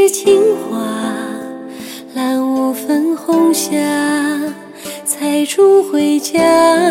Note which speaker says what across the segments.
Speaker 1: 是青花，蓝雾粉红霞，采竹回家，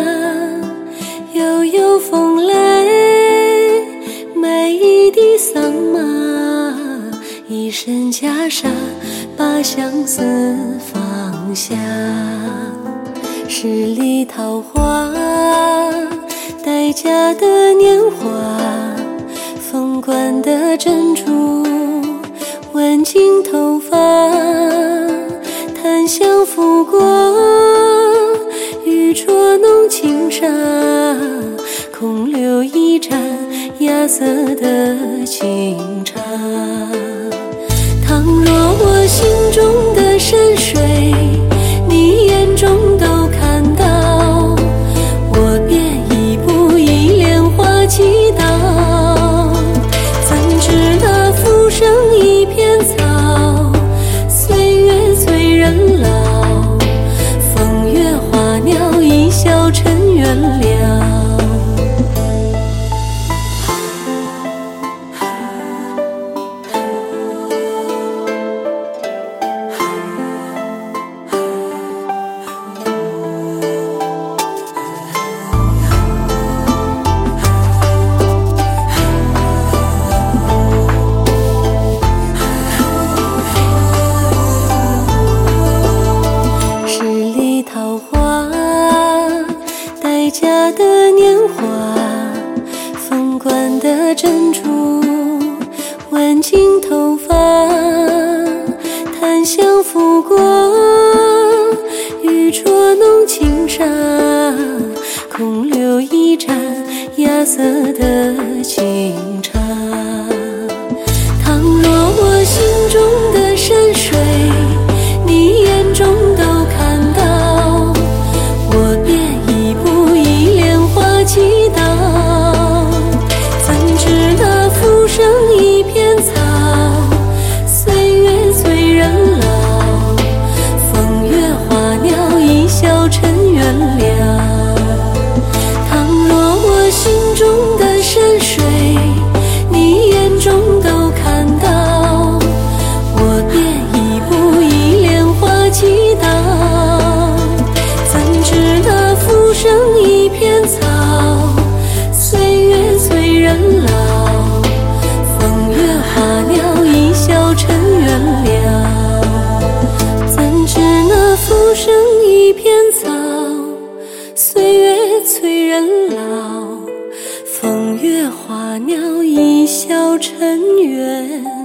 Speaker 1: 悠悠风来，买一地桑麻，一身袈裟，把相思放下。十里桃花，待嫁的年华，凤冠的珍珠，挽进头发，檀香拂过，玉镯弄轻纱，空留一盏芽色的清茶。倘若我心中的山水，你眼中都看到，我便一步一莲花祈祷。怎知那浮生一片草，岁月催人老，风月花鸟一笑尘缘了。待嫁的年华，凤冠的珍珠，挽进头发，檀香拂过，玉镯弄轻纱，空留一盏芽色的清茶。倘若我心中的山水，你眼中都看到，我便一步一莲花祈祷。怎知那浮生一片草，岁月催人老，风月花鸟一笑尘缘了。倘若我心中的山水，你眼中都看到，我便一步一莲花祈祷。怎知那浮生一片草，岁月催人老，风月花鸟一笑尘缘了。怎知那浮生一片草，岁月催人老，风月花鸟一笑尘缘。